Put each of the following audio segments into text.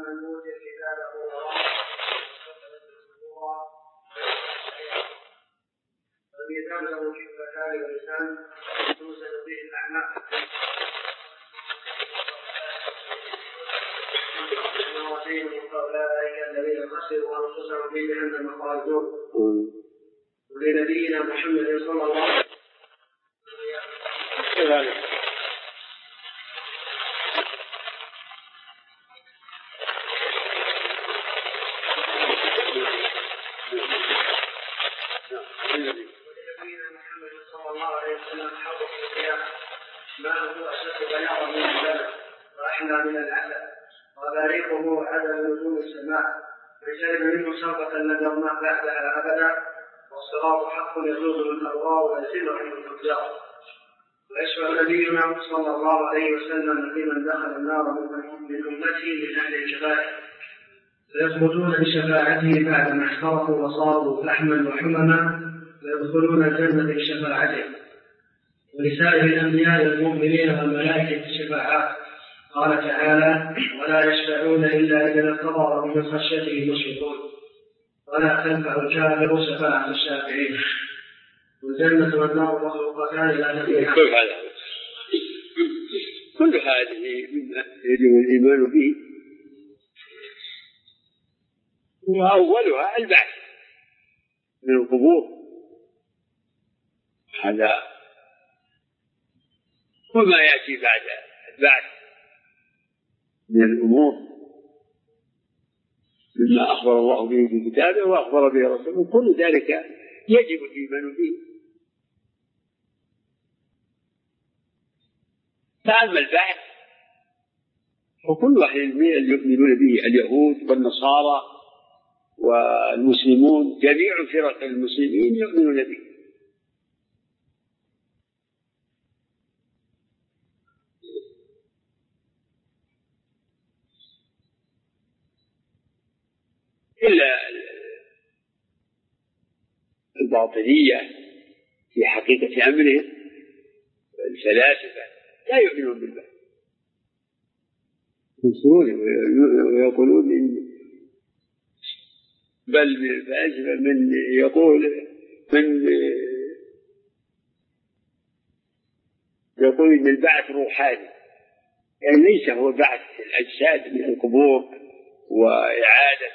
من أوتي كتابه والميزان له كفتان ولسان توزن به الأعمال فأولئك الذين خسروا أنفسهم في جهنم خالدون. ولنبينا محمد صلى الله عليه وسلم حظ الصيام ما هو أشد بياضا من اللبن وأحلى من العسل وبريقه عدد نجوم السماء فشرب منه شربة لم يظمأ بعدها أبدا والصراط حق يجوز للأبرار ويزيد عن الفجار. ويشفع نبينا صلى الله عليه وسلم في من دخل النار من أمته من أهل الكبائر فيخرجون بشفاعته بعدما احترقوا وصاروا لحما وحمما ويدخلون الجنة بشفاعته. ولسائر الأنبياء والمؤمنين والملائكة شفاعات قال تعالى ولا يشفعون إلا إذا ارتضى وهم من خشيته مشفقون ولا تنفع الكافر شفاعة الشافعين. والجنة والنار مخلوقتان لا تبيع. كل هذه مما يجب الإيمان به وأولها البعث من القبور. هذا وما يأتي بعد البعث من الأمور مما أخبر الله به في كتابه وأخبر به رسوله كل ذلك يجب الإيمان به. فأما البعث وكل أهل العلم يؤمنون به اليهود والنصارى والمسلمون جميع فرق المسلمين يؤمنون به. إلا الباطنية في حقيقة أمرهم الفلاسفة لا يؤمنون بالبعث ويقولون بل من الفلاسفة من يقول إن البعث روحاني يعني ليس هو بعث الأجساد من القبور وإعادة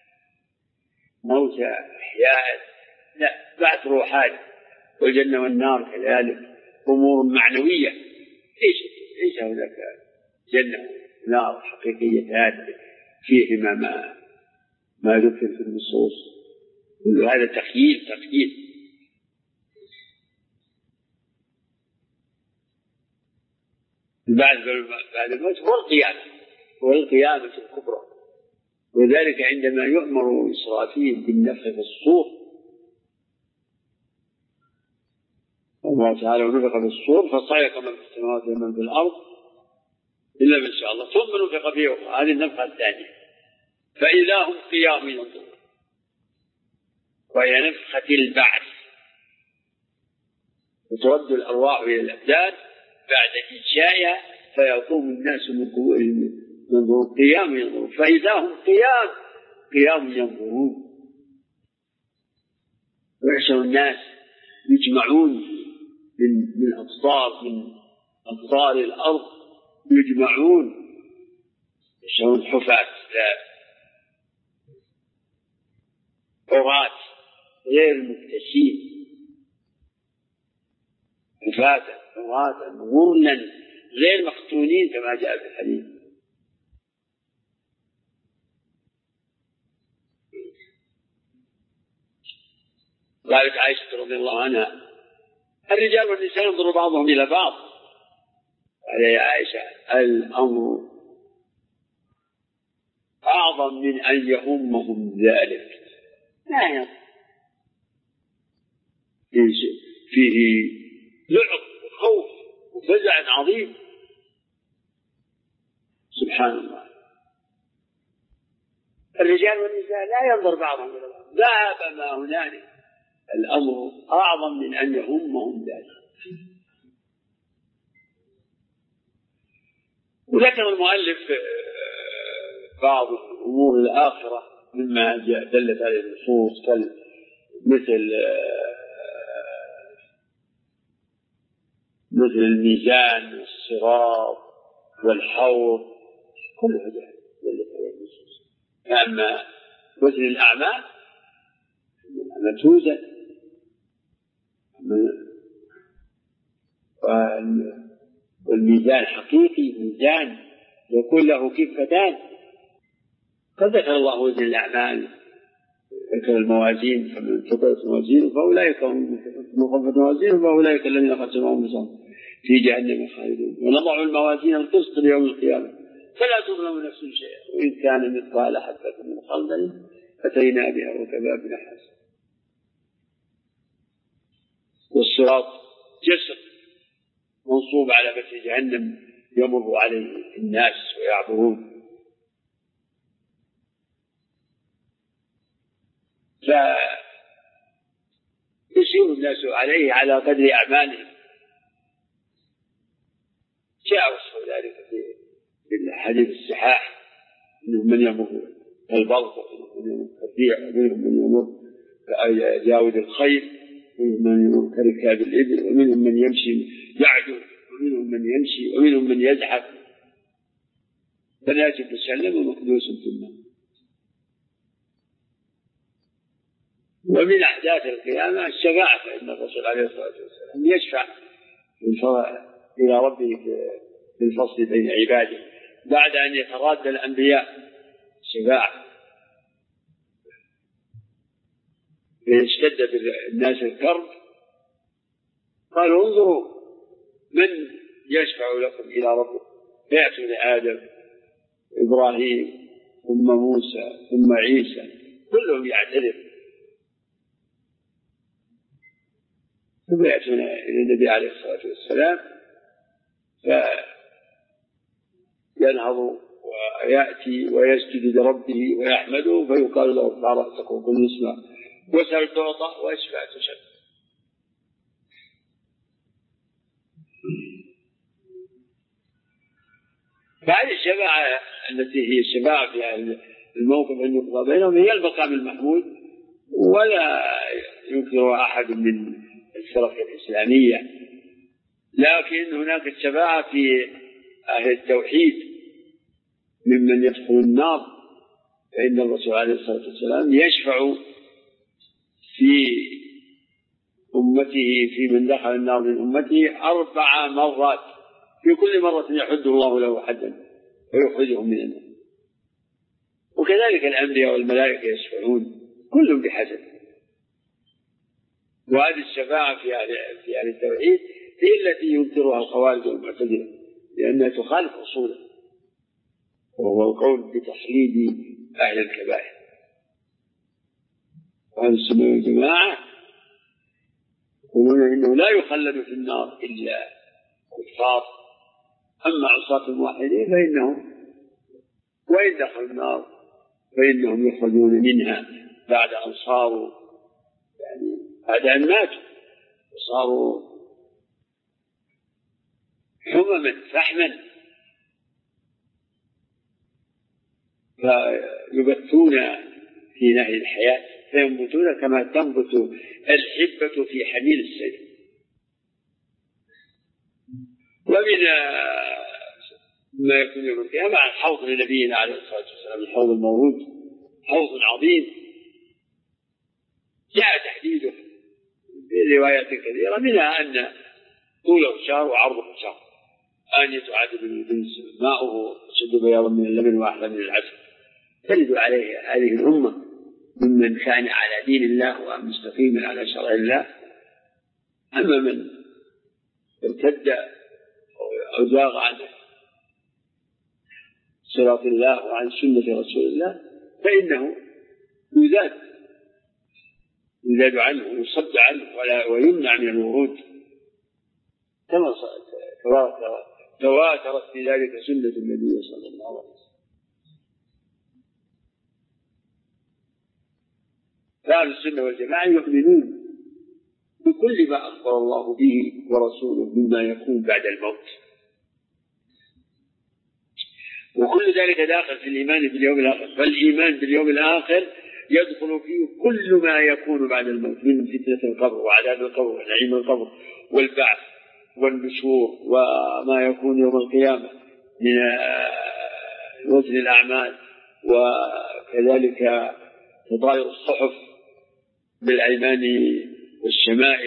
موتى أحياء، لا بعث روحاني. والجنة والنار كذلك أمور معنوية ليس هناك جنة ونار حقيقيتان فيهما ما ذكر في النصوص. هذا تخييل. بعد الموت هو القيامة الكبرى. وذلك عندما يؤمر إسرافيل بالنفخ في الصور الله تعالى ونفخ في الصور فصعق من في السماوات ومن في الأرض إلا من شاء الله ثم نفخ فيه هذه النفخة الثانية فإذا هم قيام ينظرون وهي نفخة البعث وترد الأرواح إلى الأبدان بعد إنشائها فيقوم الناس من قبورهم ينظرون قيام ينظرون فإذا هم قيام ينظرون. ويحشر الناس يجمعون من أقطار الأرض يجمعون يحشرون حفاة عراة غير مكتسين حفاة عراة غرلا غير مختونين كما جاء في الحديث. قالت عائشة رضي الله عنها الرجال والنساء ينظر بعضهم إلى بعض. قال يا عائشة الأمر أعظم من أن يهمهم ذلك لا فيه لعب وخوف وفزع عظيم سبحان الله. الرجال والنساء لا ينظر بعضهم إلى بعض ذهب ما هنالك الأمر أعظم من أن يهمهم ذلك. وذكر المؤلف بعض أمور الآخرة مما دلت عليه النصوص مثل الميزان والصراط والحوض، كل هذا دلت عليه النصوص. أما وزن الأعمال توزن، والميزان حقيقي، ميزان يكون له كفتان. قد ذكر الله وزن الأعمال، ذكر الموازين، فمن ثقلت موازينه فأولئك هم خفت موازينه فأولئك الذين خسروا أنفسهم في جهنم خالدون. ونضع الموازين القسط ليوم القيامة فلا تظلم نفس شيئا وإن كان مثقال حبة من خردل أتينا بها وكفى بنا حسنة. والصراط جسر منصوب على متن جهنم يمر عليه الناس ويعبرون، فيسير الناس عليه على قدر أعمالهم. جاء وصف ذلك في الحديث الصحاح، منهم من يمر كالبرق ومنهم من يمر كالريح ومنهم من يمر كجاود الخيل ومنهم من يمر كركاب الإبل ومنهم من يمشي يعدو ومنهم من يمشي ومنهم من يزحف، فناجب مسلم ومقدوس في النار. ومن أحداث القيامة الشفاعة، فإن الرسول عليه الصلاة والسلام يشفع إلى ربه في الفصل بين عباده بعد أن يتراد الأنبياء شفاعة. إذا اشتد بالناس الكرب قالوا انظروا من يشفع لكم إلى ربكم، فيأتون آدم إبراهيم ثم موسى ثم عيسى كلهم يعتذر، ثم يأتون إلى النبي عليه الصلاة والسلام فينهض ويأتي ويسجد لربه ويحمده فيقال له ارفع رأسك وقل اسمع وسل تعطى واشفع تشفع. فهذه الشفاعة التي هي الشفاعة في الموقف أن يقضى بينهم هي المقام المحمود، ولا ينكر أحد من الفرق الإسلامية. لكن هناك الشفاعة في أهل التوحيد ممن يدخل النار، فإن الرسول عليه الصلاة والسلام يشفع في أمته في من دخل النار من أمته 4 مرات، في كل مرة يحد الله له حدا ويخرجهم من النار. وكذلك الأنبياء والملائكة يشفعون كلهم بحسب. وهذه الشفاعة في أهل التوحيد هي التي ينكرها الخوارج والمعتزلة لأنها تخالف أصوله، وهو القول بتخليد أهل الكبائر. وأهل السنة والجماعة يقولون إنه لا يخلد في النار إلا كفار، أما عصاة الموحدين فإنهم وإن دخلوا النار فإنهم يخرجون منها بعد أن صاروا بعد أن ماتوا وصاروا حمما فحما، فيبثون في نهي الحياة فينبتون كما تنبت الحبة في حميل السيل. ومن ما يكون يوم القيامة عن حوض لنبينا عليه الصلاة والسلام، الحوض المورود حوض عظيم جاء تحديده في روايات كثيرة، منها أن طوله شهر وعرضه شهر، آنية عدد من الجنس ماؤه أشد بياضا من اللبن وأحلى من العسل. تلد عليه هذه الأمة ممن كان على دين الله ومستقيما على شرع الله. أما من ارتد أو زاغ عن صراط الله وعن سنة رسول الله فإنه يزاد عنه ويصد عنه ويمنع من الورود، كما تواترت في ذلك سنة النبي صلى الله عليه وسلم. فأهل السنة والجماعة يؤمنون بكل ما أخبر الله به ورسوله مما يكون بعد الموت. وكل ذلك داخل في الإيمان باليوم الآخر. فالإيمان باليوم الآخر يدخل فيه كل ما يكون بعد الموت من فتنة القبر وعذاب القبر ونعيم القبر والبعث والنشور وما يكون يوم القيامة من وزن الأعمال، وكذلك تطاير الصحف بالأيمان والشمائل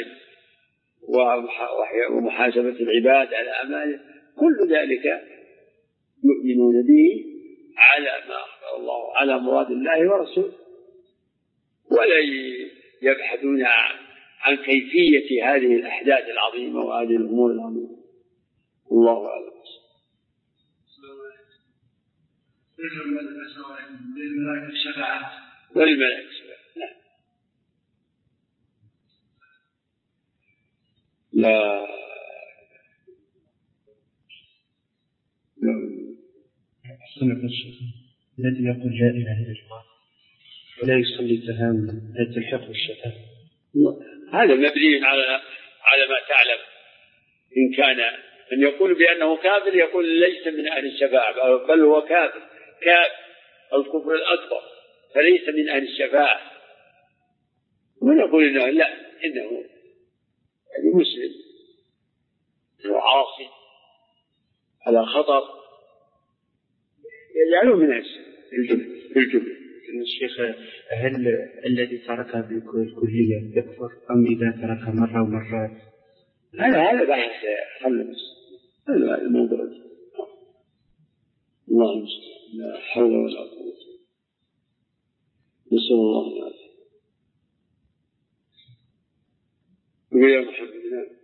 ومحاسبة العباد على أعماله. كل ذلك يؤمنون به على ما أخبر الله على مراد الله ورسوله، ولا يبحثون عن كيفية هذه الأحداث العظيمة وهذه الأمور العظيمة. الله أعلم. للملائكة الشفاعة. وللملائكة الشفاعة. لا الذي يقول لا إله إلا الله ولا يصلي تهاونا لا تلحقه الشفاعة، هذا مبني على ما تعلم. إن كان من يقول بأنه كافر يقول ليس من أهل الشفاعة، بل هو كافر الكفر الأكبر، فليس من أهل الشفاعة. ونقول إنه لا، إنه يعني مسلم وعاصي على خطر يجعله من الجبل. الشيخ، هل الذي تركها بالكلية يكفر أم إذا تركها مرة ومرات؟ هذا بحث خلص، هذا الموضوع. الله المستعان، لا حول ولا قوة. نسأل الله العافية. ويا محمد.